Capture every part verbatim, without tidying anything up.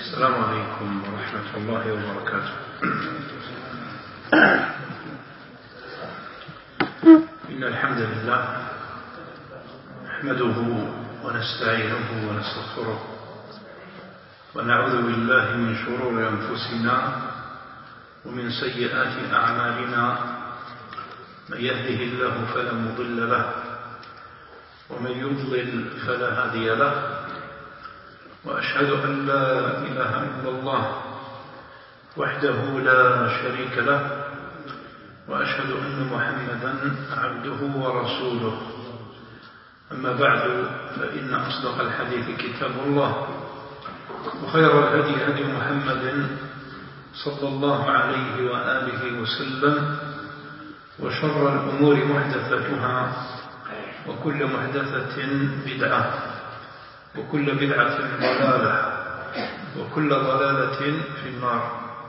السلام عليكم ورحمة الله وبركاته. إن الحمد لله نحمده ونستعينه ونستغفره ونعوذ بالله من شرور أنفسنا ومن سيئات أعمالنا، من يهده الله فلا مضل له ومن يضلل فلا هادي له، وأشهد أن لا إله إلا الله وحده لا شريك له، وأشهد أن محمدا عبده ورسوله. أما بعد، فإن أصدق الحديث كتاب الله، وخير الهدي هدي محمد صلى الله عليه وآله وسلم، وشر الأمور محدثتها، وكل محدثة بدعة، وكل بدعة ضلالة، وكل ضلالة في النار.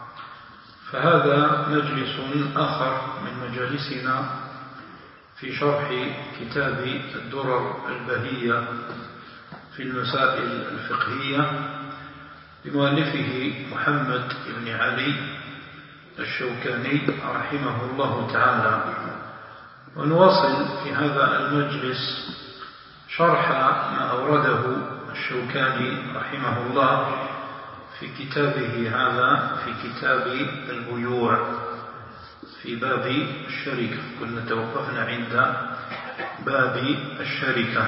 فهذا مجلس آخر من مجالسنا في شرح كتاب الدرر البهية في المسائل الفقهية لمؤلفه محمد بن علي الشوكاني رحمه الله تعالى. ونواصل في هذا المجلس شرح ما أورده الشوكاني رحمه الله في كتابه هذا، في كتاب البيوع في باب الشركة. كنا توقفنا عند باب الشركة.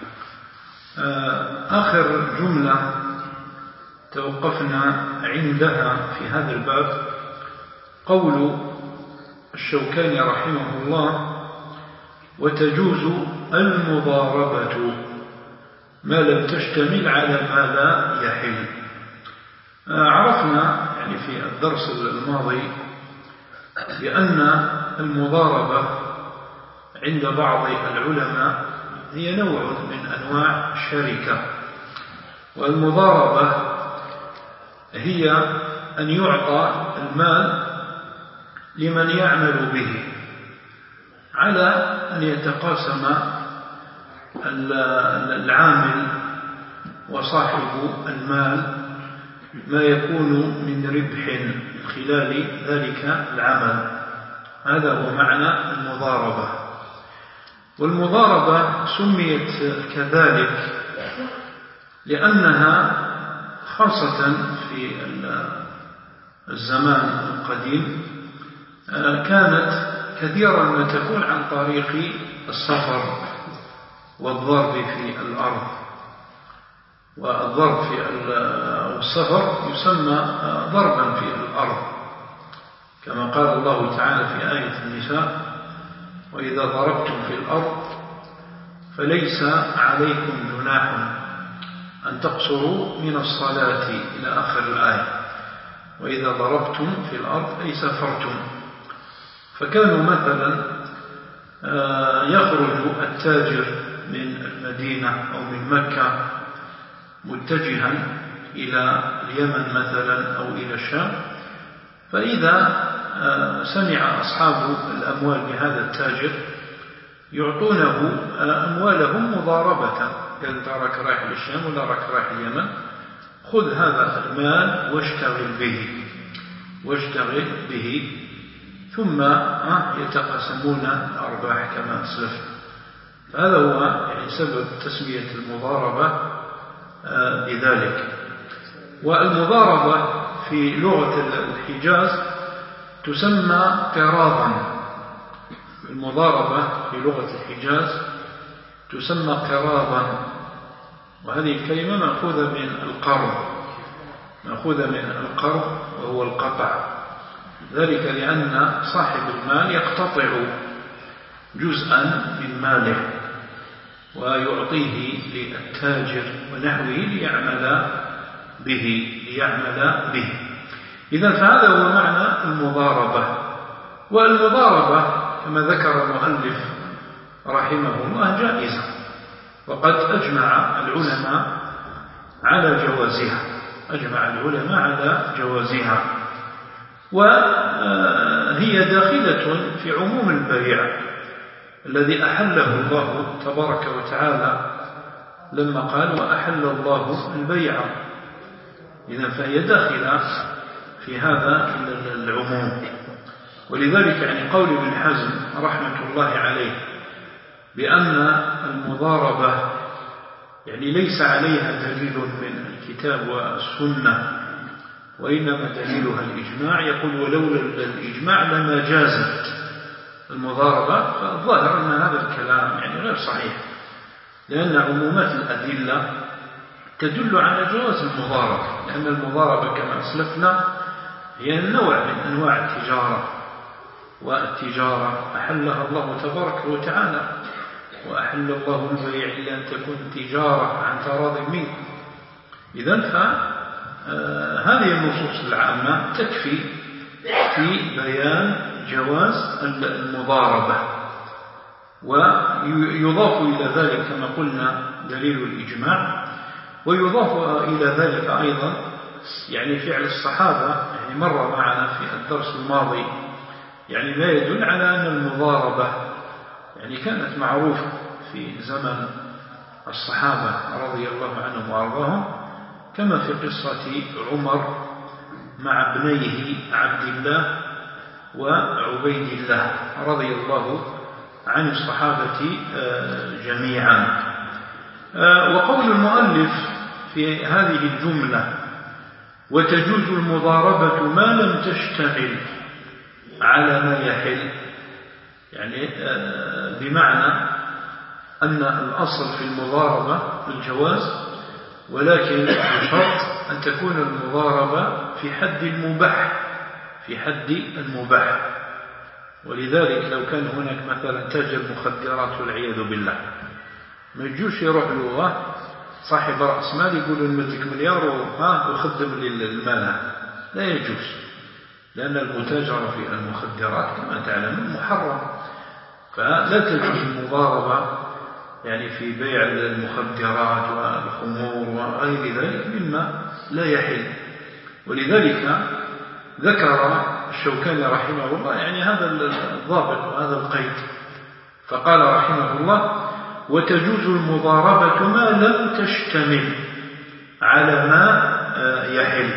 آخر جملة توقفنا عندها في هذا الباب قول الشوكاني رحمه الله: وتجوز المضاربة ما لم تشتمل على ما لا يحل. عرفنا يعني في الدرس الماضي بأن المضاربة عند بعض العلماء هي نوع من أنواع الشركة، والمضاربة هي أن يعطى المال لمن يعمل به على أن يتقاسم العامل وصاحب المال ما يكون من ربح خلال ذلك العمل. هذا هو معنى المضاربة. والمضاربة سميت كذلك لأنها خاصة في الزمان القديم كانت كثيرا ما تكون عن طريق السفر والضرب في الأرض. والضرب في السفر يسمى ضربا في الأرض، كما قال الله تعالى في آية النساء: وإذا ضربتم في الأرض فليس عليكم جناح أن تقصروا من الصلاة إلى آخر الآية. وإذا ضربتم في الأرض أي سافرتم. فكانوا مثلا يخرج التاجر من المدينة أو من مكة متجها إلى اليمن مثلا أو إلى الشام، فإذا سمع أصحاب الأموال بهذا التاجر يعطونه أموالهم مضاربة، قال: تراك رايح للشام ولا راك رايح اليمن، خذ هذا المال واشتغل به واشتغل به ثم يتقاسمون الأرباح كما أسلف. هذا هو يعني سبب تسمية المضاربة بذلك. والمضاربة في لغة الحجاز تسمى قراضا. المضاربة في لغة الحجاز تسمى قراضا، وهذه الكلمة مأخوذة من القرض، مأخوذة من القرض وهو القطع، ذلك لأن صاحب المال يقتطع جزءا من ماله ويعطيه للتاجر ونحوه ليعمل به ليعمل به. إذن فهذا هو معنى المضاربة. والمضاربة كما ذكر المؤلف رحمه الله جائزة، وقد أجمع العلماء على جوازها أجمع العلماء على جوازها وهي داخلة في عموم البيع الذي أحله الله تبارك وتعالى لما قال: وأحل الله البيع إذا فهي داخلة في هذا العموم. ولذلك يعني قول ابن حزم رحمة الله عليه بأن المضاربة يعني ليس عليها دليل من الكتاب والسنة وإنما دليلها الإجماع، يقول ولولا الإجماع لما جازت المضاربة. فالظاهر أن هذا الكلام يعني غير صحيح، لأن عمومات الأدلة تدل على جواز المضاربة، لأن المضاربة كما أسلفنا هي نوع من أنواع التجارة، والتجارة أحلها الله تبارك وتعالى، وأحل الله البيع إلا أن تكون تجارة عن تراض منكم. إذن فهذه النصوص العامة تكفي في بيان جواز المضاربة. ويضاف إلى ذلك كما قلنا دليل الإجماع، ويضاف إلى ذلك أيضا يعني فعل الصحابة، يعني مر معنا في الدرس الماضي، يعني ما يدل على أن المضاربة يعني كانت معروفة في زمن الصحابة رضي الله عنهم وأرضاهم، كما في قصة عمر مع ابنيه عبد الله وعبيد الله رضي الله عن الصحابة جميعا. وقول المؤلف في هذه الجملة وتجوز المضاربة ما لم تشتمل على ما يحل، يعني بمعنى أن الأصل في المضاربة الجواز، ولكن بشرط أن تكون المضاربة في حد المباح، في حد المباح. ولذلك لو كان هناك مثلا تاجر مخدرات والعياذ بالله، ما يجوش يروح له صاحب رأس مال يقول نمدك مليار ويخدم للمال، لا يجوز، لأن المتاجرة في المخدرات كما تعلمون محرم، فلا تجوز المضاربة يعني في بيع المخدرات والخمور وغير ذلك مما لا يحل. ولذلك ذكر الشوكاني رحمه الله يعني هذا الضابط وهذا القيد، فقال رحمه الله وتجوز المضاربة ما لم تشتمل على ما يحل.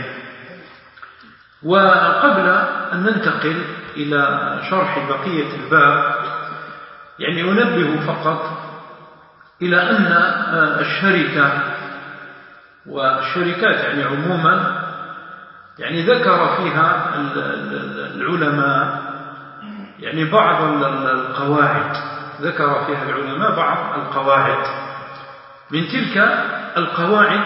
وقبل أن ننتقل إلى شرح بقية الباب يعني أنبه فقط إلى أن الشركة والشركات يعني عموما يعني ذكر فيها العلماء يعني بعض القواعد، ذكر فيها العلماء بعض القواعد. من تلك القواعد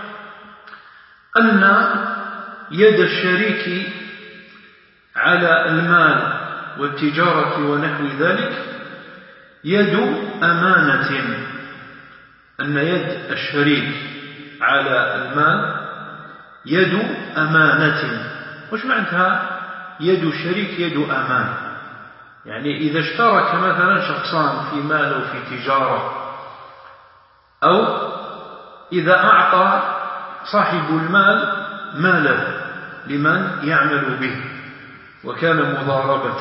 أن يد الشريك على المال والتجارة ونحو ذلك يد أمانة، أن يد الشريك على المال يد أمانة. وش معناتها يد الشريك يد أمانة؟ يعني إذا اشترك مثلا شخصان في مال أو في تجارة، أو إذا أعطى صاحب المال ماله لمن يعمل به وكان مضاربة،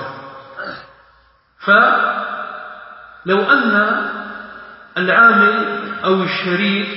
فلو أن العامل أو الشريك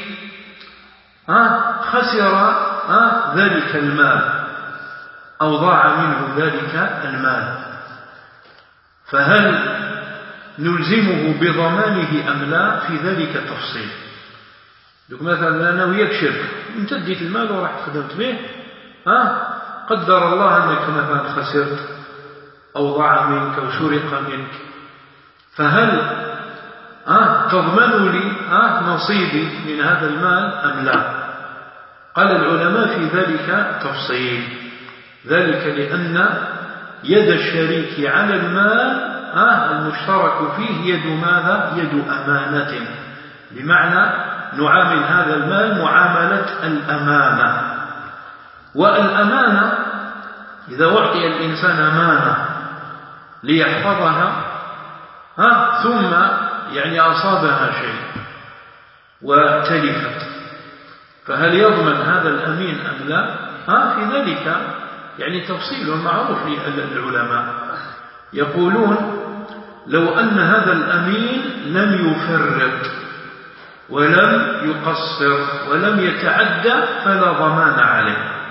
خسر ذلك المال أو ضاع منه ذلك المال، فهل نلزمه بضمانه أم لا؟ في ذلك تفصيل. لك مثلا أنا وياك شركة، أنت اديت المال وراح خدمت به، ها قدر الله أنك مثلا خسرت أو ضاع منك أو سرق منك، فهل ها تضمن لي ها نصيبي من هذا المال أم لا؟ قال العلماء في ذلك تفصيل، ذلك لأن يد الشريك على المال ها المشترك فيه يد ماذا؟ يد أمانة، بمعنى نعامل هذا المال معاملة الأمانة. والأمانة إذا أعطي الإنسان أمانة ليحفظها ها ثم يعني أصابها شيء وتلفت، فهل يضمن هذا الأمين أم لا؟ ها في ذلك يعني تفصيل معروف للعلماء، يقولون لو أن هذا الأمين لم يفرط ولم يقصر ولم يتعدى فلا ضمان عليه،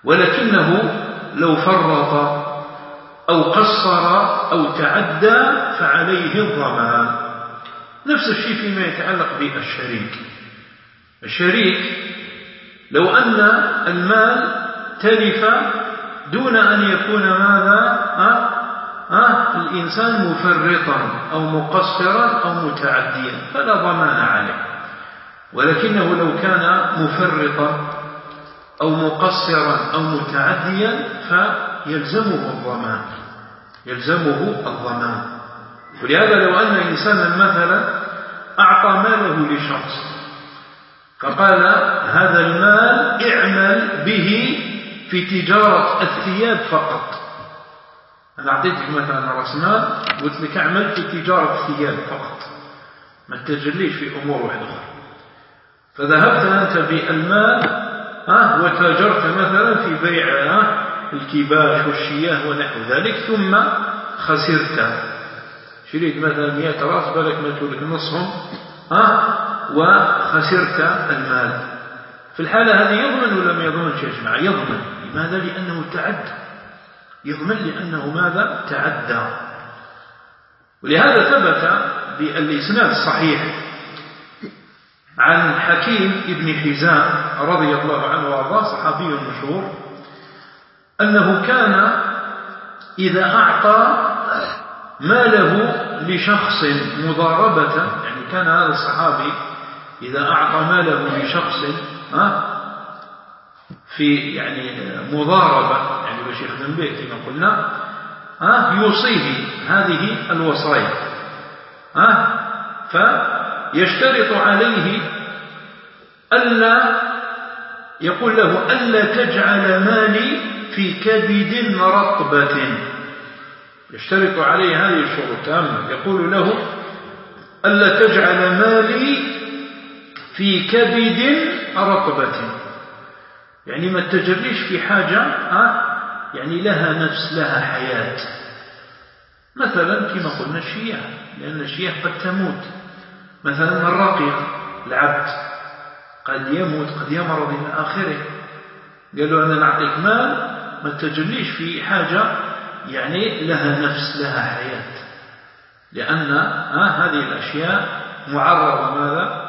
ولكنه لو فرط أو قصر أو تعدى فعليه الضمان. نفس الشيء فيما يتعلق بالشريك. الشريك لو أن المال تلف دون أن يكون ماذا أه؟ أه؟ الإنسان مفرطا أو مقصرا أو متعديا فلا ضمان عليه، ولكنه لو كان مفرطا أو مقصرا أو متعديا فيلزمه الضمان يلزمه الضمان. ولهذا لو أن إنسانا مثلا أعطى ماله لشخص فقال هذا المال اعمل به في تجارة الثياب فقط، أنا أعطيتك مثلا رأس مال قلت لك اعمل في تجارة الثياب فقط، ما تتجليش في أمور واحدة أخرى، فذهبت أنت بالمال ها وتاجرت مثلا في بيع الكباش والشياه ونحو ذلك، ثم خسرت، شريت مثلا مئة رأس بالك ماتوا لك نصهم ها وخسرت المال. في الحالة هذه يضمن ولا ما يضمنش يا جماعة؟ يضمن. لماذا؟ لأنه تعدى. يضمن لأنه ماذا؟ تعدى. ولهذا ثبت بالإسناد الصحيح عن حكيم ابن حزام رضي الله عنه وارضاه صحابي مشهور أنه كان إذا أعطى ماله لشخص مضاربة، يعني كان هذا الصحابي إذا أعطى ماله لشخص في يعني مضاربة، يعني باش يخدم به كما قلنا يوصيه هذه الوصايا فيشترط عليه ألا يقول له ألا تجعل مالي في كبد رطبة، يشترط عليه هذه الشروط تامة، يقول له ألا تجعل مالي في كبد رطبة، يعني ما تجريش في حاجة يعني لها نفس لها حياة، مثلا كما قلنا الشياه، لأن الشياه قد تموت، مثلا الرقيق العبد قد يموت قد يمرض إلى آخره، قالوا أنا نعطيك مال ما تجريش في حاجة يعني لها نفس لها حياة، لأن هذه الأشياء معرضة ماذا؟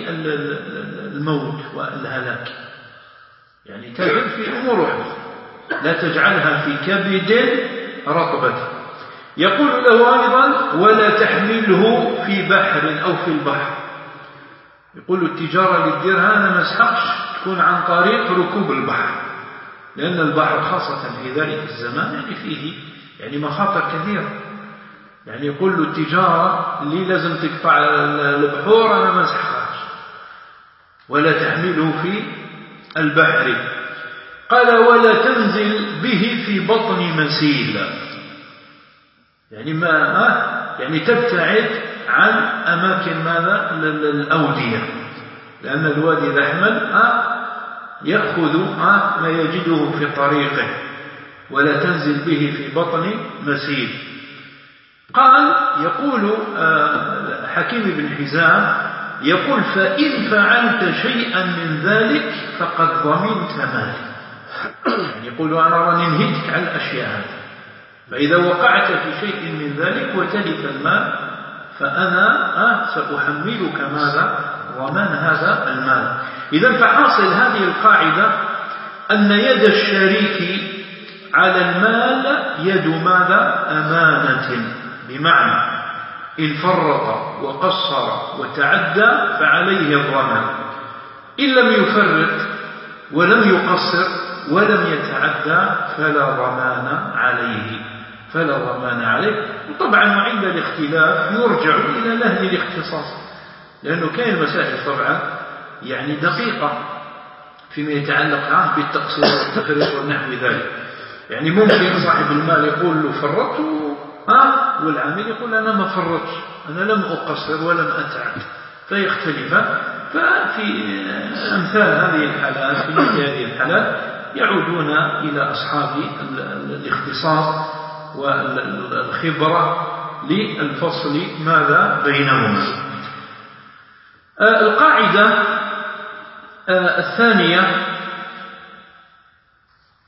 للموت والهلاك، يعني تجد في أمور واحدة، لا تجعلها في كبد رطبة. يقول له أيضا ولا تحمله في بحر أو في البحر، يقول التجارة اللي تديرها أنا ما اسحقش تكون عن طريق ركوب البحر، لأن البحر خاصة في ذلك الزمان يعني فيه يعني مخاطر كثيرة، يعني يقول له التجارة اللي لازم تقطع البحور أنا ما اسحقهاش، ولا تحمله في البحر. قال ولا تنزل به في بطن مسيل، يعني ما يعني تبتعد عن أماكن ماذا؟ الأودية، لأن الوادي إذا حمل يأخذ ما يجده في طريقه، ولا تنزل به في بطن مسيل. قال يقول حكيم بن حزام يقول فإن فعلت شيئا من ذلك فقد ضمنت مالي، يعني يقول أنا راني نهيتك عن الأشياء هذه، فإذا وقعت في شيء من ذلك وتلف المال فأنا سأحملك ماذا؟ ضمان هذا المال. إذن فحاصل هذه القاعدة أن يد الشريك على المال يد ماذا؟ أمانة، بمعنى إن فرط وقصر وتعدى فعليه الضمان، إن لم يفرط ولم يقصر ولم يتعدى فلا ضمان عليه فلا ضمان عليه. وطبعا وعند الاختلاف يرجع إلى أهل الاختصاص، لأنه كاين مسائل طبعا يعني دقيقة فيما يتعلق بالتقصير والتفريط ونحو ذلك، يعني ممكن صاحب المال يقول له فرطت ها والعامل يقول أنا ما فرطش أنا لم أقصر ولم أتعد، فيختلفان. ففي أمثال هذه الحالات في مثل هذه الحالات يعودون إلى أصحاب الاختصاص والخبرة للفصل ماذا بينهما. القاعدة الثانية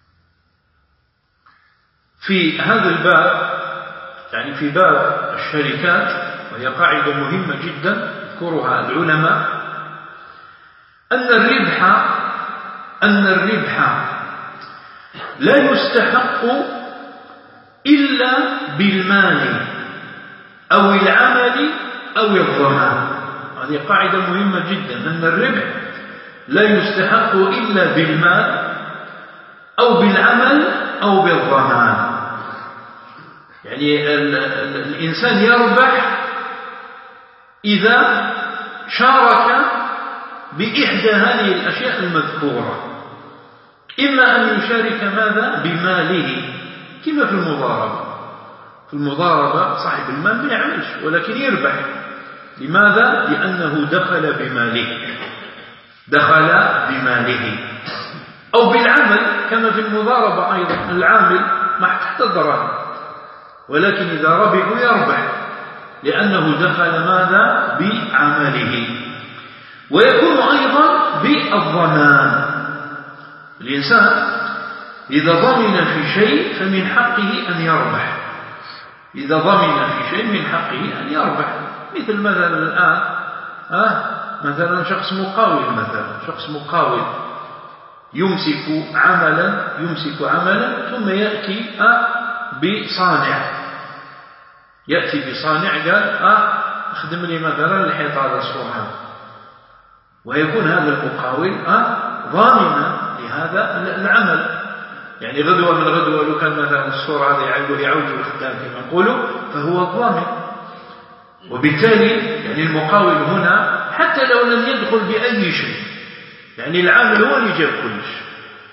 في هذا الباب، يعني في باب الشركات، وهي قاعدة مهمة جدا يذكرها العلماء، أن الربح أن الربح لا يستحق إلا بالمال أو العمل أو الضمان. هذه قاعدة مهمة جدا، أن الربح لا يستحق إلا بالمال أو بالعمل أو بالضمان. يعني ال ال الإنسان يربح إذا شارك بإحدى هذه الأشياء المذكورة، إما أن يشارك ماذا؟ بماله، كما في المضاربة. في المضاربة صاحب المال ما يعملش ولكن يربح. لماذا؟ لأنه دخل بماله دخل بماله أو بالعمل، كما في المضاربة أيضا العامل ما تحت الدراهم، ولكن إذا ربحوا يربح لأنه دخل ماذا؟ بعمله. ويكون أيضا بالضمان. الإنسان إذا ضمن في شيء فمن حقه أن يربح، إذا ضمن في شيء من حقه أن يربح. مثل مثلا الآن آه مثلا شخص مقاول، مثلا شخص مقاول يمسك عملا يمسك عملا ثم يأتي آه بصانع يأتي بصانع قال آه اخدم لي مثلا الحيطة هذا الصورة، ويكون هذا المقاول آه ضامنا لهذا العمل. يعني غدوة من غدوة لو كان مثلا الصورة هذا يعود يعود الخدام كما نقولوا فهو الضامن. وبالتالي يعني المقاول هنا حتى لو لم يدخل بأي شيء، يعني العامل هو اللي جاب كل شيء،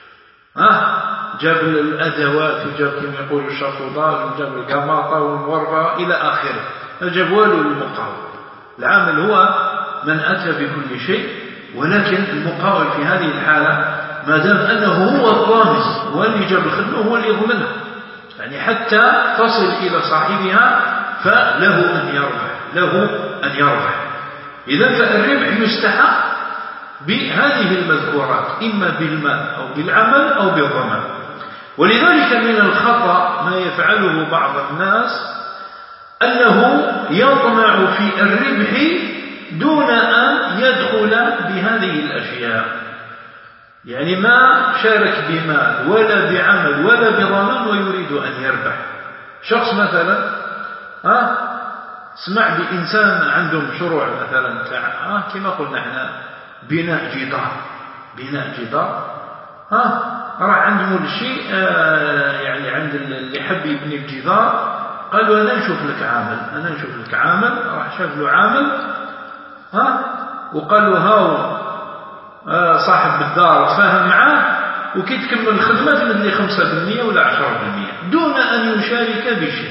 ها جاب الأدوات وجاب كما يقول الشافوضات وجاب القماطة والمورفة إلى آخره، ما جاب والو المقاول. العامل هو من أتى بكل شيء، ولكن المقاول في هذه الحالة ما دام أنه هو الضامن، هو اللي جاب الخدمة، هو اللي يضمنها، يعني حتى تصل إلى صاحبها فله أن يربح له أن يربح. إذن فالربح يستحق بهذه المذكورات، إما بالمال أو بالعمل أو بالضمان. ولذلك من الخطأ ما يفعله بعض الناس أنه يطمع في الربح دون أن يدخل بهذه الأشياء، يعني ما شارك بمال ولا بعمل ولا بضمان ويريد أن يربح. شخص مثلا ها سمع بإنسان عندهم مشروع مثلا ها كما قلنا احنا بناء جدار بناء جدار ها راح عندهم الشيء آه يعني عند اللي حب يبني الجدار قالوا أنا نشوف لك عامل أنا نشوف لك عامل راح شاف له عامل ها وقالوا هاو آه صاحب الدار تفاهم معاه وكي تكمل الخدمة تمد خمسة بالمئة ولا عشرة بالمئة دون أن يشارك بشيء،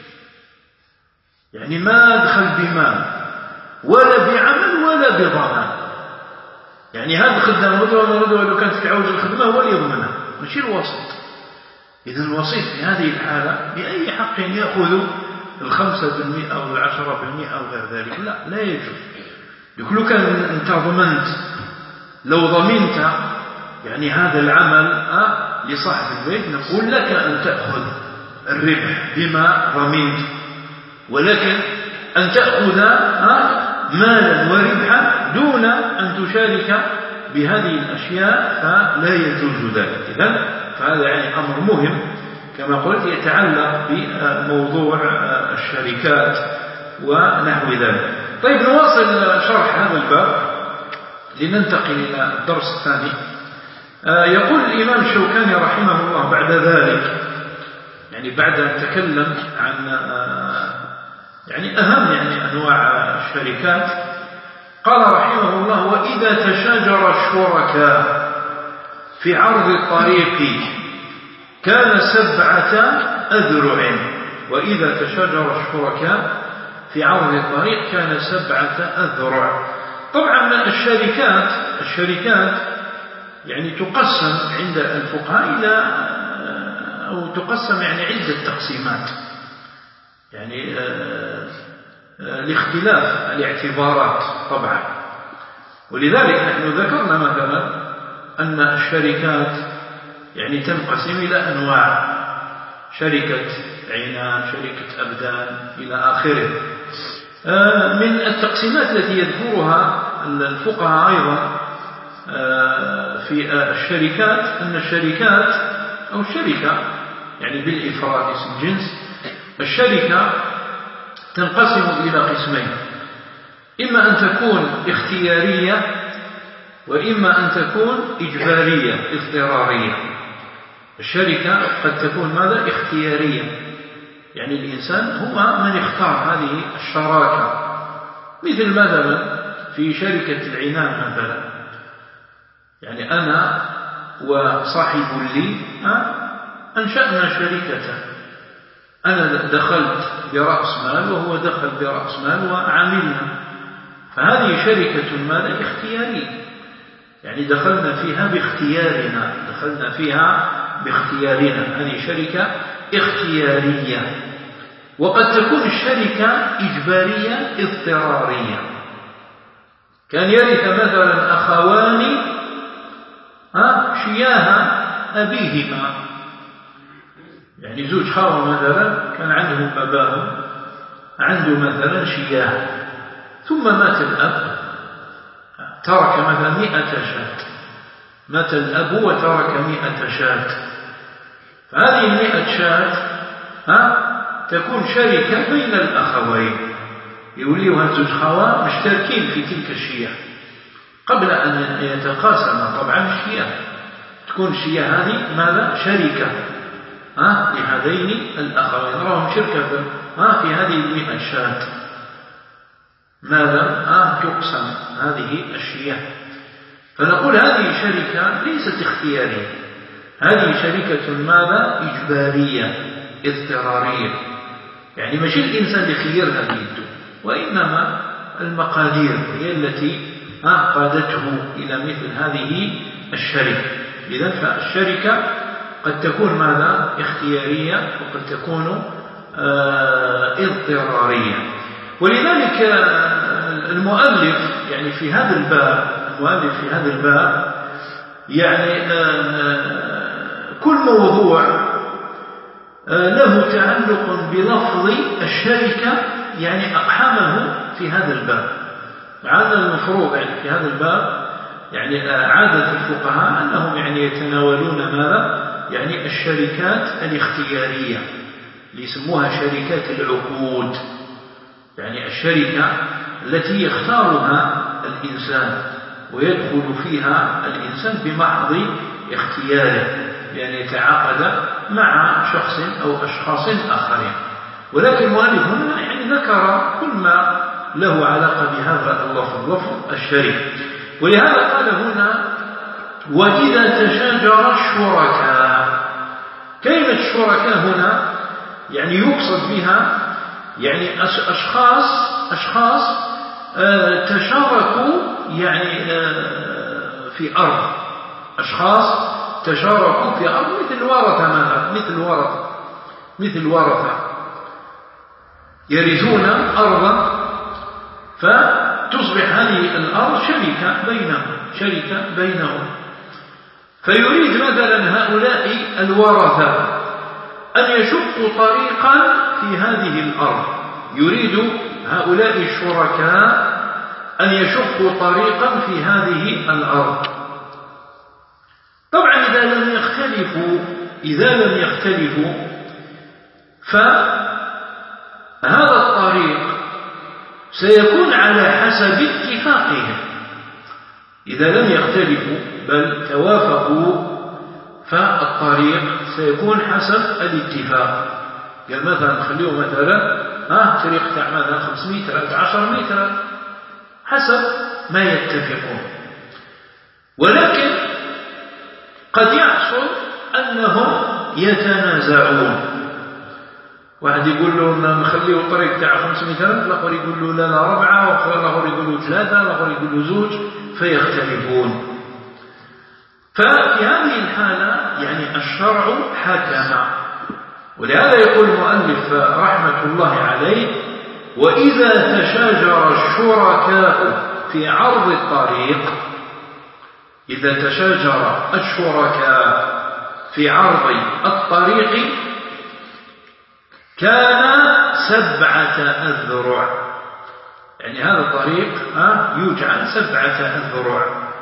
يعني ما دخل بمال ولا بعمل ولا بضمان. يعني هذا الخدام غدوة غدوة لو كانت تعوز الخدمة هو اللي يضمنها ماشي الوسيط. إذا الوسيط في هذه الحالة بأي حق يأخذ الخمسة بالمئة أو العشرة بالمئة أو غير ذلك؟ لا لا يجوز. لو كان أنت ضمنت لو ضمنت يعني هذا العمل أه لصاحب البيت نقول لك أن تأخذ الربح بما ضمنت، ولكن أن تأخذ أه مالا وربحا دون أن تشارك بهذه الأشياء فلا يجوز ذلك. إذن فهذا يعني أمر مهم كما قلت يتعلق بموضوع الشركات ونحو ذلك. طيب نواصل شرح هذا الباب لننتقل إلى الدرس الثاني. يقول الإمام الشوكاني رحمه الله بعد ذلك، يعني بعد أن تكلم عن يعني أهم يعني أنواع الشركات، قال رحمه الله: وإذا تشاجر الشركاء في عرض الطريق كان سبعة أذرع. وإذا تشاجر الشركاء في عرض الطريق كان سبعة أذرع. طبعا الشركات الشركات يعني تقسم عند الفقهاء إلى أو تقسم يعني عدة تقسيمات، يعني لاختلاف الاعتبارات طبعا. ولذلك نحن ذكرنا مثلا أن الشركات يعني تنقسم إلى أنواع: شركة عنان، شركة أبدان إلى آخره. من التقسيمات التي يذكرها الفقهاء أيضا في الشركات أن الشركات أو الشركة يعني بالإفراد اسم جنس، الشركة تنقسم إلى قسمين: إما أن تكون اختيارية، وإما أن تكون إجبارية اضطرارية. الشركة قد تكون ماذا؟ اختيارية، يعني الإنسان هو من اختار هذه الشراكة، مثل مثلا في شركة العنان مثلا، يعني أنا وصاحب لي أنشأنا شركة، أنا دخلت برأس مال وهو دخل برأس مال وعملنا، فهذه شركة ماذا؟ اختيارية، يعني دخلنا فيها باختيارنا، دخلنا فيها باختيارنا، هذه شركة اختيارية. وقد تكون الشركة إجبارية اضطرارية، كان يرث مثلا أخوان شياه أبيهما، يعني زوج خاوة مثلا كان عندهم أباهم عنده مثلا شياه، ثم مات الأب ترك مثلا مئة شاة، مات الأب وترك مئة شاة، فهذه المئة شاة ها تكون شركة بين الأخوين، يوليوها زوج خاوة مشتركين في تلك الشياه قبل أن يتقاسم طبعا الشياه، تكون الشياه هذه ماذا؟ شركة ها لهذين الأخوين، راهم شركة ها في هذه المئة شاة، ماذا؟ ها تقسم هذه الشياه، فنقول هذه شركة ليست اختيارية، هذه شركة ماذا؟ إجبارية اضطرارية، يعني ماشي الإنسان يخيرها بيده، وإنما المقادير هي التي قادته إلى مثل هذه الشركة. إذن فالشركة قد تكون ماذا؟ اختيارية، وقد تكون اضطرارية. ولذلك المؤلف يعني في هذا الباب المؤلف في هذا الباب يعني كل موضوع له تعلق بلفظ الشركة يعني أقحمه في هذا الباب. عادة المفروض يعني في هذا الباب يعني عادة الفقهاء أنهم يعني يتناولون ماذا؟ يعني الشركات الاختيارية اللي يسموها شركات العقود، يعني الشركة التي يختارها الإنسان ويدخل فيها الإنسان بمحض اختياره، يعني يتعاقد مع شخص أو أشخاص آخرين. ولكن المؤلف هنا يعني ذكر كل ما له علاقة بهذا اللفظ، لفظ الشركة. ولهذا قال هنا: وإذا تشاجر الشركاء. كلمة الشركاء هنا يعني يقصد بها يعني أشخاص أشخاص تشاركوا يعني في أرض، أشخاص تشاركوا في أرض مثل ورثة مثلا، مثل ورثة مثل ورثة يرثون أرضا، فتصبح هذه الأرض شركة بينهم شركة بينهم فيريد مثلا هؤلاء الورثة أن يشقوا طريقا في هذه الأرض، يريد هؤلاء الشركاء أن يشقوا طريقا في هذه الأرض. طبعا إذا لم يختلفوا إذا لم يختلفوا فهذا الطريق سيكون على حسب اتفاقهم. إذا لم يختلفوا بل توافقوا فالطريق سيكون حسب الاتفاق. قال مثلا خليه مثلا ها طريق تاع مثلا خمسمائة متر عشرة متر حسب ما يتفقون. ولكن قد يحصل أنهم يتنازعون، واحد يقول له نخليه الطريق تاع خمس متر، الآخر يقول له لا لا ربعة، والآخر يقول له ثلاثة، الآخر يقول له زوج، فيختلفون. ففي هذه الحالة يعني الشرع حكم. ولهذا يقول المؤلف رحمة الله عليه: وإذا تشاجر الشركاء في عرض الطريق. إذا تشاجر الشركاء في عرض الطريق كان سبعة أذرع، يعني هذا الطريق يجعل سبعة أذرع،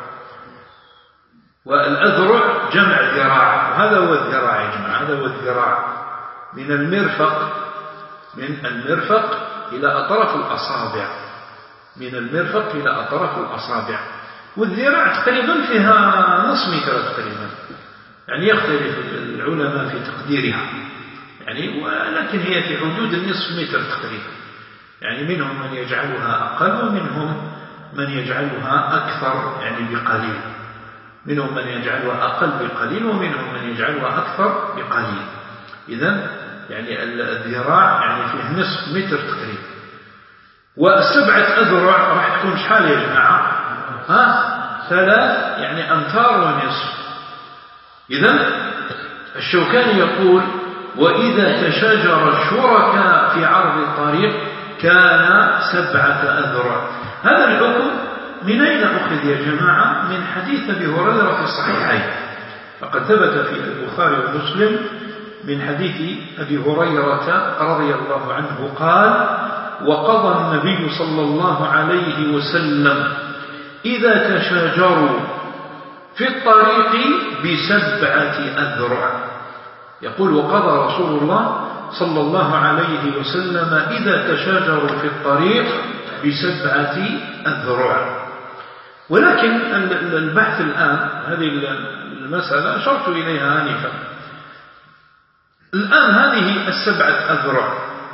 والأذرع جمع ذراع، وهذا هو الذراع يا جماعة، هذا هو الذراع من المرفق، من المرفق إلى أطراف الأصابع، من المرفق إلى أطراف الأصابع. والذراع تقريبا فيها نصف متر تقريبا، يعني يختلف العلماء في تقديرها، يعني ولكن هي في حدود النصف متر تقريبا، يعني منهم من يجعلها أقل ومنهم من يجعلها أكثر يعني بقليل، منهم من يجعلها أقل بقليل ومنهم من يجعلها أكثر بقليل. إذن يعني الذراع يعني فيه نصف متر تقريبا. والسبعة أذرع راح تكون شحال يا جماعة؟ ها؟ ثلاث يعني أمتار ونصف. إذن الشوكاني يقول وإذا تشاجر الشركاء في عرض الطريق كان سبعة أذرع. هذا الحكم من أين أخذ يا جماعة؟ من حديث أبي هريرة في الصحيحين، فقد ثبت في البخاري ومسلم من حديث أبي هريرة رضي الله عنه قال وقضى النبي صلى الله عليه وسلم إذا تشاجروا في الطريق بسبعة أذرع. يقول وقضى رسول الله صلى الله عليه وسلم إذا تشاجروا في الطريق بسبعة أذرع. ولكن البحث الآن هذه المسألة أشرت إليها آنفا، الآن هذه السبعة أذرع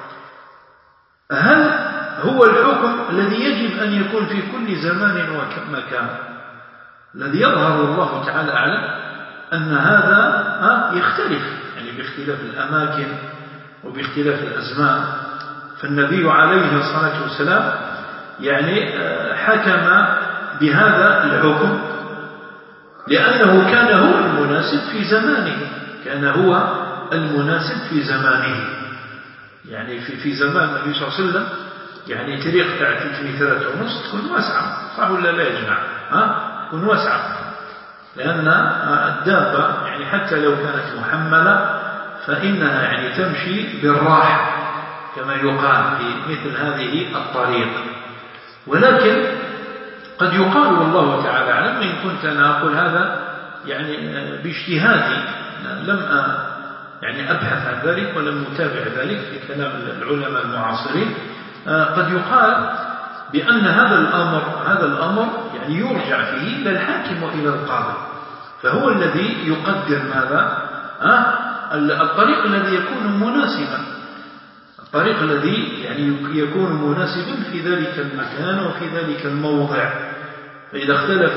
هل هو الحكم الذي يجب أن يكون في كل زمان ومكان؟ الذي يظهر الله تعالى أعلم أن هذا يختلف، يعني باختلاف الأماكن وباختلاف الأزمان. فالنبي عليه الصلاة والسلام يعني حكم بهذا الحكم لأنه كان هو المناسب في زمانه، كان هو المناسب في زمانه. يعني في في زمان النبي صلى الله عليه وسلم يعني طريق تاع ثلاث مترات ونص تكون واسعة، صح ولا لا يا جماعة؟ ها تكون واسعة، لأن الدابة يعني حتى لو كانت محملة فإنها يعني تمشي بالراحة كما يقال في مثل هذه الطريق. ولكن قد يقال والله تعالى أعلم، إن كنت أنا أقول هذا يعني باجتهادي، لم يعني أبحث عن ذلك ولم أتابع ذلك في كلام العلماء المعاصرين، قد يقال بأن هذا الأمر هذا الأمر يعني يرجع فيه إلى الحاكم وإلى القاضي، فهو الذي يقدر ماذا؟ الطريق الذي يكون مناسبا، الطريق الذي يعني يكون مناسبا في ذلك المكان وفي ذلك الموضع. فإذا اختلف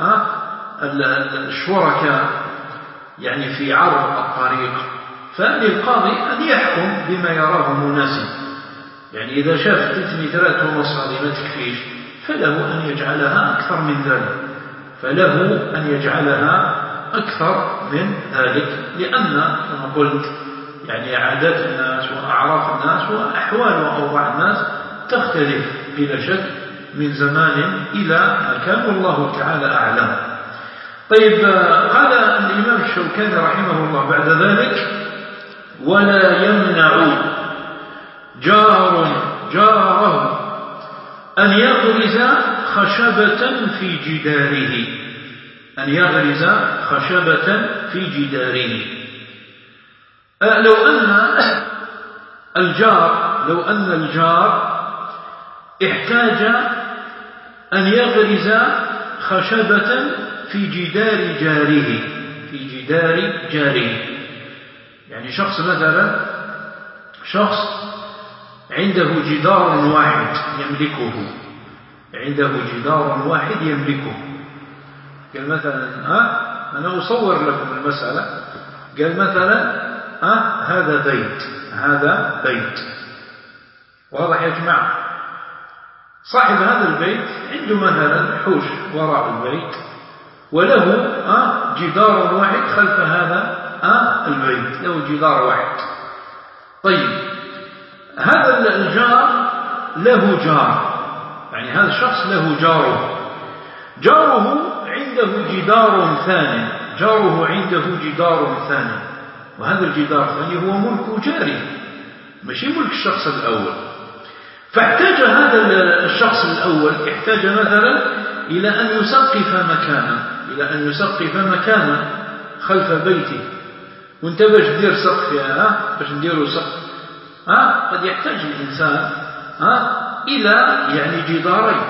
الشركاء يعني في عرض الطريق فللقاضي أن يحكم بما يراه مناسب. يعني إذا شاف ثلاث مترات ونص هذه ما تكفيش فله أن يجعلها أكثر من ذلك، فله أن يجعلها أكثر من ذلك، لأن كما قلت يعني عادات الناس وأعراف الناس وأحوال وأوضاع الناس تختلف بلا شك من زمان إلى مكان، والله تعالى أعلم. طيب قال الإمام الشوكاني رحمه الله بعد ذلك ولا يمنع جار جاره أن يغرز خشبة في جداره، أن يغرز خشبة في جداره. لو أن الجار لو أن الجار احتاج أن يغرز خشبة في جدار جاره في جدار جاره يعني شخص مثلا شخص عنده جدار واحد يملكه عنده جدار واحد يملكه قال مثلا ها أنا أصور لكم المسألة، قال مثلا ها هذا بيت هذا بيت واضح يا جماعة، صاحب هذا البيت عنده مثلا حوش وراء البيت وله ها جدار واحد خلف هذا ها البيت، له جدار واحد. طيب هذا الجار له جار، يعني هذا الشخص له جاره جاره عنده جدار ثاني جاره عنده جدار ثاني وهذا الجدار الثاني هو ملك جاره، ماشي ملك الشخص الأول. فاحتاج هذا الشخص الأول احتاج مثلا إلى أن يسقف مكانا إلى أن يسقف مكانا خلف بيته. وانت باش دير سقف ها باش نديروا سقف ها قد يحتاج الإنسان ها إلى يعني جدارين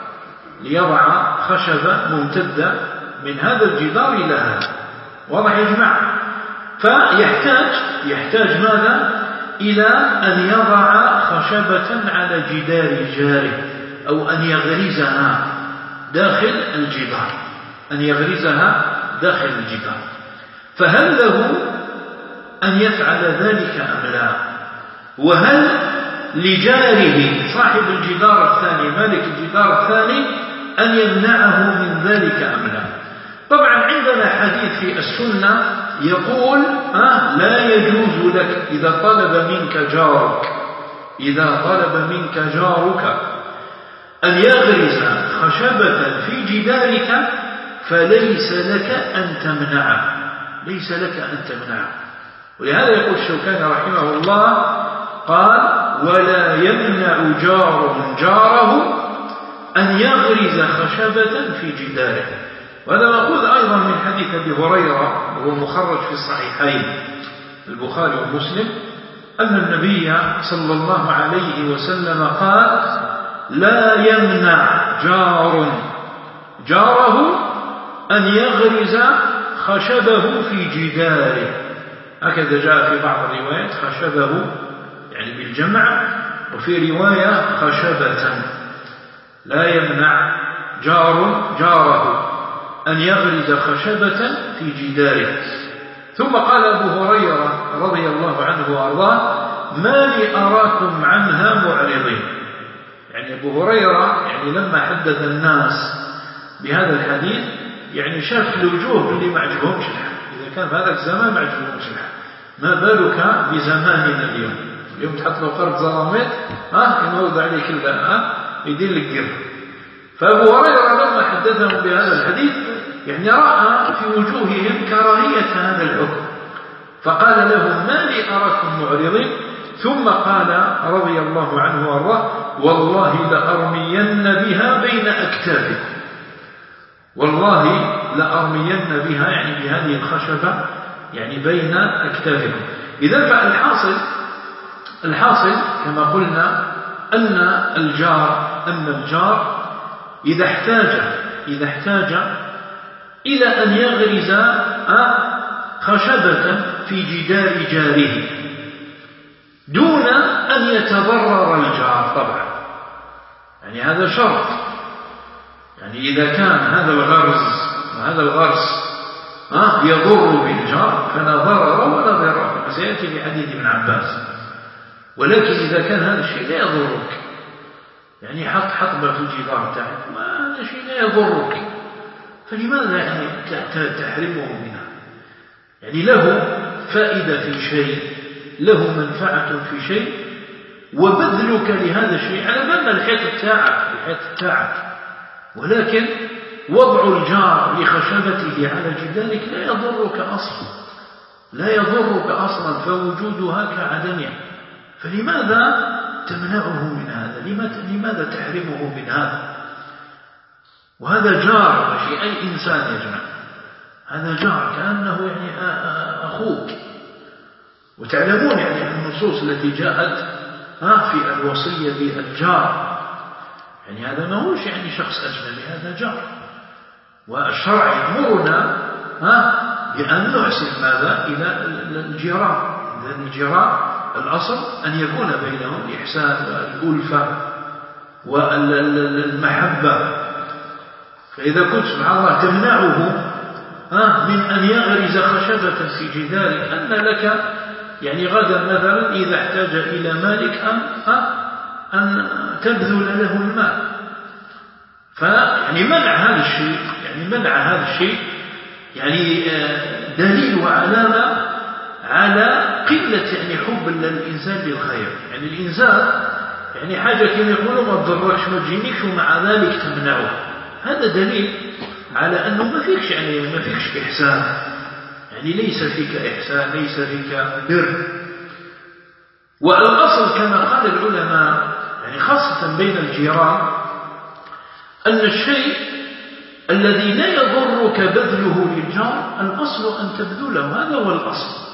ليضع خشبة ممتدة من هذا الجدار إلى هذا. واضح يا جماعة؟ فيحتاج يحتاج ماذا؟ إلى أن يضع خشبة على جدار جاره أو أن يغرزها داخل الجدار أن يغرزها داخل الجدار. فهل له أن يفعل ذلك أم لا؟ وهل لجاره صاحب الجدار الثاني مالك الجدار الثاني أن يمنعه من ذلك أم لا؟ طبعا عندنا حديث في السنة يقول آه لا يجوز لك إذا طلب منك جارك إذا طلب منك جارك أن يغرز خشبة في جدارك فليس لك أن تمنعه ليس لك أن تمنعه. ولهذا يقول الشوكاني رحمه الله قال ولا يمنع جار جاره أن يغرز خشبة في جداره. وهذا مأخوذ أيضا من حديث أبي هريرة وهو مخرج في الصحيحين البخاري ومسلم أن النبي صلى الله عليه وسلم قال لا يمنع جار جاره أن يغرز خشبه في جداره. هكذا جاء في بعض الروايات خشبه يعني بالجمع وفي رواية خشبة. لا يمنع جار جاره أن يغرز خشبة في جداره. ثم قال أبو هريرة رضي الله عنه وأرضاه ما لي أراكم عنها معرضين. يعني أبو هريرة يعني لما حدث الناس بهذا الحديث يعني شاف الوجوه اللي ما عجبهمش الحال. إذا كان في هذا الزمان ما عجبهمش الحال ما بالك بزماننا اليوم. اليوم تحط له قرض زراميط ها ينوض عليه كله ها يدير لك درهم. فأبو هريرة لما حدثهم بهذا الحديث يعني رأى في وجوههم كراهية هذا الحكم فقال لهم ما لي أراكم معرضين. ثم قال رضي الله عنه وارضاه والله لأرمين بها بين أكتافكم والله لأرمين بها يعني بهذه الخشبة يعني بين أكتافكم. إذا فالحاصل الحاصل كما قلنا أن الجار أن الجار إذا احتاج إذا احتاج إلى أن يغرز خشبة في جدار جاره دون أن يتضرر الجار طبعا يعني هذا شرط. يعني إذا كان هذا الغرز وهذا الغرس يضر بالجار فلا ضرر ولا ضرر سيأتي في حديث ابن عباس. ولكن إذا كان هذا الشيء لا يضرك يعني حط حطبة في الجدار تاعك ما هذا شيء لا يضرك فلماذا يعني تحرمه منها؟ يعني له فائدة في شيء له منفعة في شيء وبذلك لهذا الشيء على بالنا الحيط بتاعك الحيط بتاعك ولكن وضع الجار لخشبته على جدارك لا يضرك أصلا لا يضرك أصلا فوجودها كعدمها. فلماذا تمنعه من هذا؟ لماذا تحرمه من هذا؟ وهذا جار ماشي أي إنسان يا جماعة هذا جار كأنه يعني أخوك. وتعلمون يعني النصوص التي جاءت في الوصية بالجار يعني هذا ما هوش يعني شخص أجنبي هذا جار. والشرع يأمرنا بأن نحسن ماذا إلى الجيران. لأن الجيران الأصل أن يكون بينهم الإحسان والألفة والمحبة. فإذا كنت سبحان الله تمنعه من أن يغرز خشبة في جدارك أن لك يعني غدا مثلا إذا احتاج إلى مالك أن أن تبذل له المال. فيعني منع هذا الشيء يعني منع هذا الشيء يعني دليل وعلامة على قلة يعني حب الإنسان للخير. يعني الإنسان يعني حاجة كما يقولوا ما تضركش ما تجينيكش ومع ذلك تمنعه. هذا دليل على أنه ما فيكش يعني ما فيكش إحسان يعني ليس فيك إحسان ليس فيك بر. والأصل كما قال العلماء يعني خاصة بين الجيران أن الشيء الذي لا يضرك بذله للجار الأصل أن تبذله، هذا هو الأصل.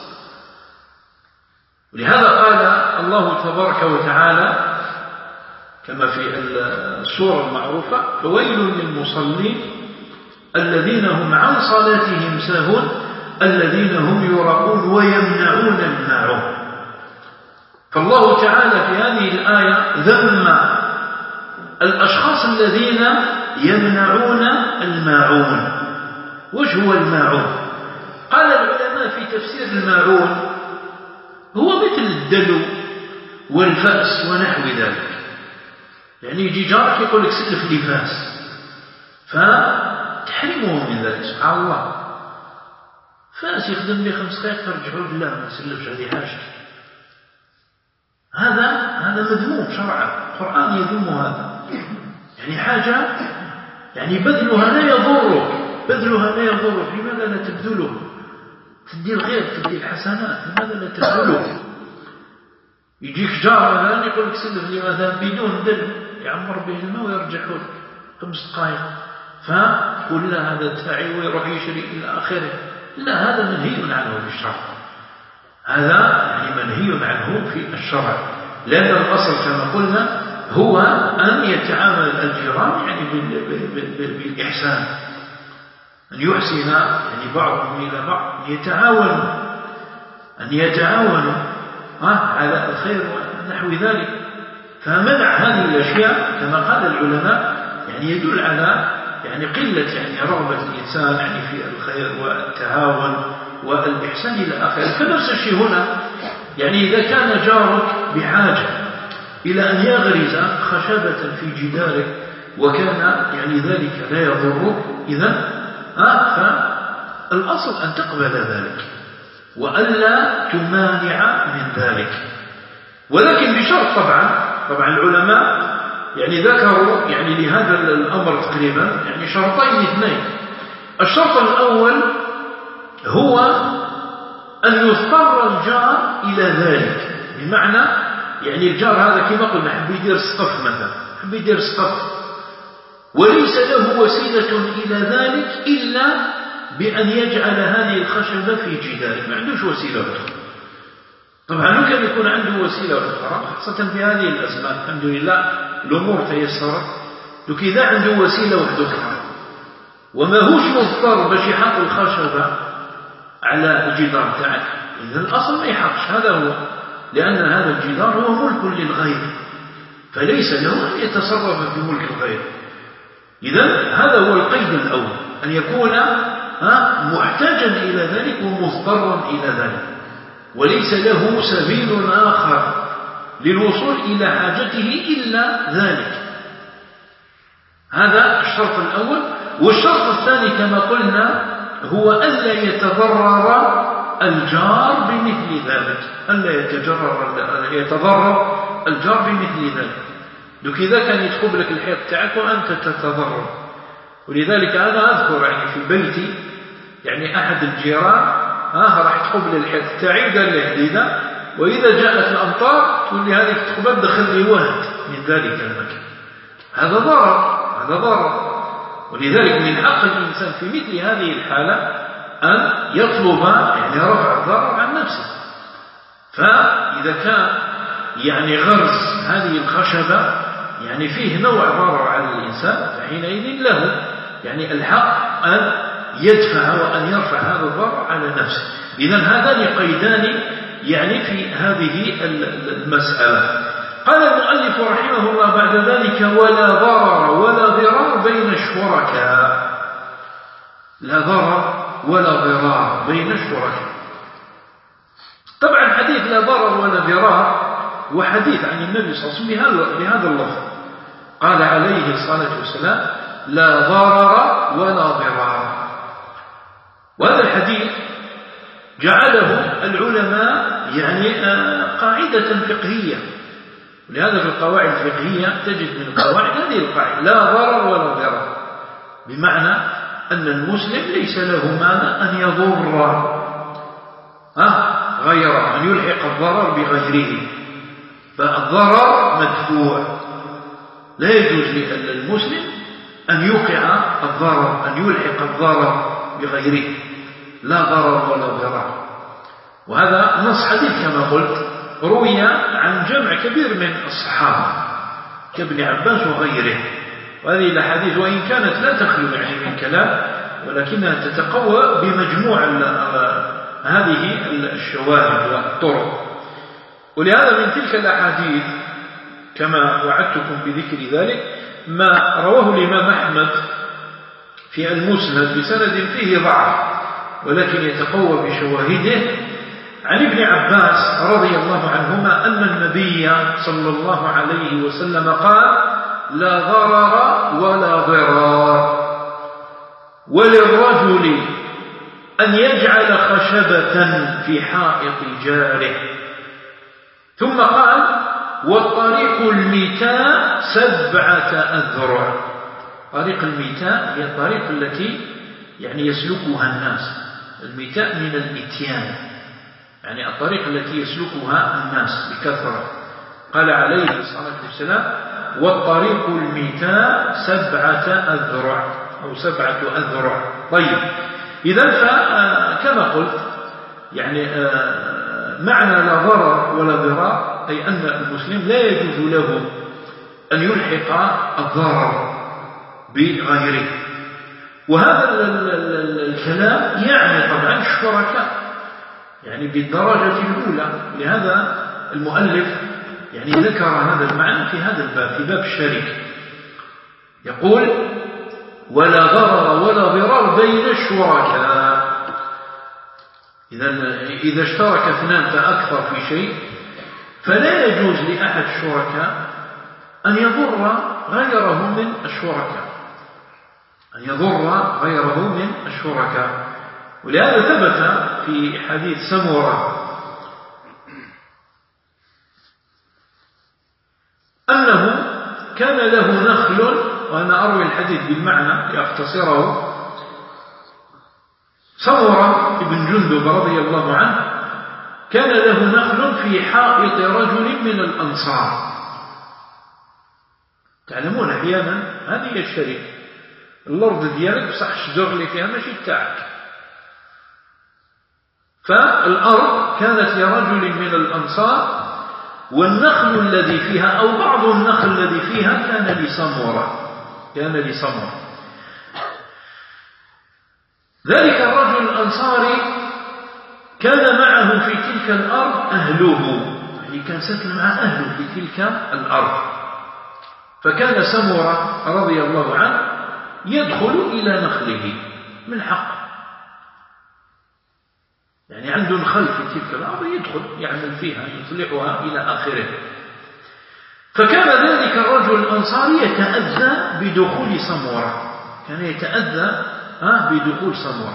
ولهذا قال الله تبارك وتعالى كما في السورة المعروفة: فويل للمصلين الذين هم عن صلاتهم ساهون الذين هم يراءون ويمنعون الماعون. فالله تعالى في هذه الآية ذم الأشخاص الذين يمنعون الماعون. وش هو الماعون؟ قال العلماء في تفسير الماعون هو مثل الدلو والفأس ونحو ذلك. يعني يجي جارك يقول لك سلف لي فاس فتحرمه من ذلك. سبحان الله، فاس يخدم لي خمس دقائق ترجعوا له لا ما سلفش هذه حاجة. هذا هذا مذموم شرعا، القرآن يذم هذا. يعني حاجة يعني بذلها لا يضرك، بذلها لا يضرك، لماذا لا تبذله؟ تدي الغير، تدي الحسنات، لماذا لا تبذله؟ يجيك جار مثلا يقول لك سلف لي مثلا بدون دل يعمر به الماء ويرجع لك خمس دقائق، فقل لا هذا تاعي ويروح يشري إلى آخره. لا، هذا منهي عنه في الشرع، هذا يعني منهي عنه في الشرع، لأن الأصل كما قلنا هو أن يتعامل الجيران يعني بالإحسان، أن يحسن يعني بعضهم إلى بعض، أن يتعاونوا أن يتعاونوا على الخير ونحو ذلك. فمنع هذه الأشياء كما قال العلماء يعني يدل على يعني قلة يعني رغبة الإنسان يعني في الخير والتعاون والإحسان إلى آخره. فنفس الشيء هنا، يعني إذا كان جارك بحاجة إلى أن يغرز خشبة في جدارك وكان يعني ذلك لا يضرك، إذن فالأصل أن تقبل ذلك وألا تمانع من ذلك، ولكن بشرط طبعا طبعا العلماء يعني ذكروا يعني لهذا الأمر تقريبا يعني شرطين اثنين. الشرط الأول هو أن يضطر الجار إلى ذلك، بمعنى يعني الجار هذا كما قلنا حب يدير سقف مثلا، حب يدير سقف وليس له وسيلة إلى ذلك إلا بأن يجعل هذه الخشبة في جداره، ما عندوش وسيلة أخرى. طبعا لو كان يكون عنده وسيلة أخرى خاصة في هذه الأزمان الحمد لله الأمور تيسرت، لو إذا عنده وسيلة واحدة أخرى وما هوش مضطر باش يحط الخشبة على الجدار تاعك، إذا الأصل ما يحطش، هذا هو، لأن هذا الجدار هو ملك للغير فليس له أن يتصرف في ملك الغير. إذا هذا هو القيد الأول، أن يكون محتاجا إلى ذلك ومضطرا إلى ذلك وليس له سبيل آخر للوصول إلى حاجته إلا ذلك. هذا الشرط الأول. والشرط الثاني كما قلنا هو ألا يتضرر الجار بمثل ذلك، ألا يتجرر يتضرر الجار بمثل ذلك. لك إذا كان يدخل لك الحيط تاعك وأنت تتضرر. ولذلك أنا أذكر يعني في بيتي يعني أحد الجيران ها راح تقبل الحيط تاعي قال لي حديدة، وإذا جاءت الأمطار تقول لي هذه تقبل دخل لي وهد من ذلك المكان. هذا ضرر، هذا ضرر. ولذلك من حق الإنسان في مثل هذه الحالة أن يطلب يعني رفع الضرر عن نفسه. فإذا كان يعني غرس هذه الخشبة يعني فيه نوع ضرر على الإنسان فحينئذ له يعني الحق أن يدفع وأن يرفع هذا الضرر على نفسه. إذن هذان قيدان يعني في هذه المسألة. قال المؤلف رحمه الله بعد ذلك: ولا ضرر ولا ضرار بين الشركاء. لا ضرر ولا ضرار بين الشركاء. طبعا حديث لا ضرر ولا ضرار وحديث عن النبي صلى الله عليه وسلم بهذا اللفظ، قال عليه الصلاة والسلام: لا ضرر ولا ضرار. وهذا الحديث جعله العلماء يعني قاعدة فقهية. ولهذا في القواعد الفقهية تجد من القواعد هذه القاعدة: لا ضرر ولا ضرار، بمعنى أن المسلم ليس له مانع أن يضر غيره، أن يلحق الضرر بغيره. فالضرر مدفوع، لا يجوز للمسلم أن يوقع الضرر، أن يلحق الضرر بغيره، لا ضرر ولا ضرار. وهذا نص حديث كما قلت روي عن جمع كبير من الصحابة كابن عباس وغيره، وهذه الأحاديث وإن كانت لا تخلو يعني من كلام ولكنها تتقوى بمجموع هذه الشواهد والطرق. ولهذا من تلك الأحاديث كما وعدتكم بذكر ذلك ما رواه الإمام أحمد في المسند بسند فيه ضعف ولكن يتقوى بشواهده عن ابن عباس رضي الله عنهما أن النبي صلى الله عليه وسلم قال: لا ضرر ولا ضرار، وللرجل أن يجعل خشبة في حائط جاره. ثم قال: والطريق الميتاء سبعة أذرع. طريق الميتاء هي الطريق التي يعني يسلكها الناس، الميتاء من الإتيان يعني الطريق التي يسلكها الناس بكثرة. قال عليه الصلاة والسلام: والطريق الميتاء سبعة أذرع أو سبعة أذرع. طيب، إذا فكما قلت يعني معنى لا ضرر ولا ضرار أي أن المسلم لا يجوز له أن يلحق الضرر بغيره. وهذا الكلام يعني طبعا الشركاء يعني بالدرجة الأولى. لهذا المؤلف يعني ذكر هذا المعنى في هذا الباب، في باب الشركة، يقول: ولا ضرر ولا ضرار بين الشركاء. إذا إذا اشترك اثنان فأكثر في شيء فلا يجوز لأحد الشركاء أن يضر غيره من الشركاء أن يضر غيره من الشركاء. ولهذا ثبت في حديث سمرة أنه كان له نخل، وأنا أروي الحديث بالمعنى لأختصره. سمرة بن جندب رضي الله عنه كان له نخل في حائط رجل من الأنصار. تعلمون أحيانا هذه الشركة، الأرض ديالك بصح الشجر اللي فيها ماشي تاعك، فالأرض كانت لرجل من الأنصار والنخل الذي فيها أو بعض النخل الذي فيها كان لسمرة كان لسمرة ذلك الرجل الأنصاري كان معه في تلك الأرض أهله، يعني كان ساكن مع أهله في تلك الأرض. فكان سمرة رضي الله عنه يدخل إلى نخله من حق، يعني عنده نخل في تلك الأرض يدخل يعمل فيها يصلحها إلى آخره. فكان ذلك الرجل الأنصاري يتأذى بدخول سمرة، كان يتأذى بدخول سمرة.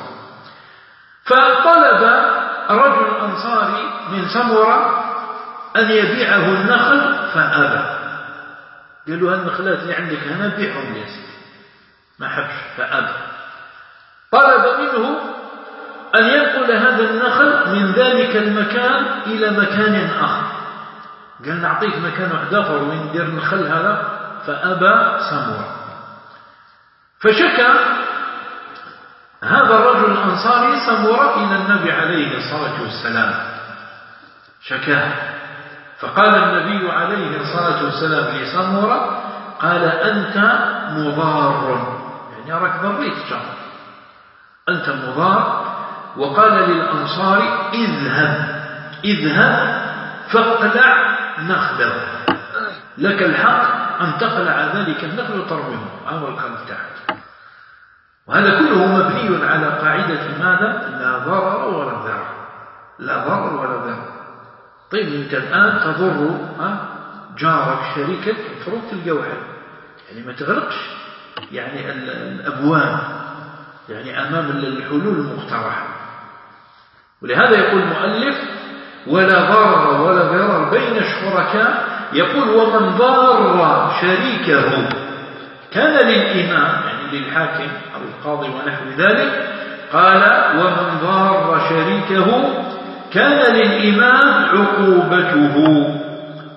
فطلب رجل أنصاري من سمرة أن يبيعه النخل فأبى، قال له: هالنخلات اللي عندك هنا بيعهم لي، ما حبش فأبى. طلب منه أن ينقل هذا النخل من ذلك المكان إلى مكان آخر، قال: نعطيك مكان واحد آخر وين ندير النخل هذا، فأبى سمرة. فشكى هذا الرجل الأنصاري سمرة إلى النبي عليه الصلاة والسلام، شكاه. فقال النبي عليه الصلاة والسلام لسمرة: قال: أنت مضار، يعني راك ضريت شخص، أنت مضار. وقال للأنصاري: اذهب اذهب فاقلع نخله، لك الحق أن تقلع ذلك النخل وترميه أو القلب تحت. وهذا كله مبني على قاعدة ماذا؟ لا ضرر ولا ضرر، لا ضرر ولا ضرر. طيب أنت الآن تضر جارك شريكك، المفروض تلقى واحد يعني ما تغلقش يعني الأبواب يعني أمام الحلول المقترحة. ولهذا يقول المؤلف: ولا ضرر ولا ضرر بين الشركاء. يقول: ومن ضار شريكه كان للإمام يعني للحاكم أو القاضي ونحو ذلك. قال: ومن ضار شريكه كان للإمام عقوبته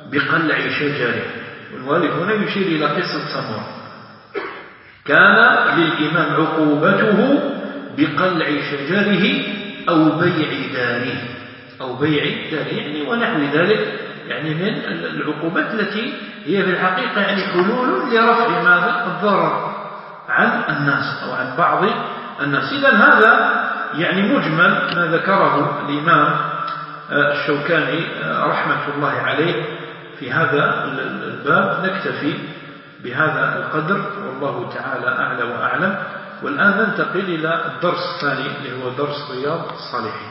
بقلع شجره. والمؤلف هنا يشير إلى قصة سمرة. كان للإمام عقوبته بقلع شجره أو بيع داره، أو بيع داره يعني ونحو ذلك، يعني من العقوبات التي هي في الحقيقة يعني حلول لرفع ماذا الضرر عن الناس أو عن بعض الناس. إذن هذا يعني مجمل ما ذكره الإمام الشوكاني رحمة الله عليه في هذا الباب. نكتفي بهذا القدر والله تعالى أعلى وأعلم. والآن ننتقل إلى الدرس الثاني اللي هو درس رياض الصالحين.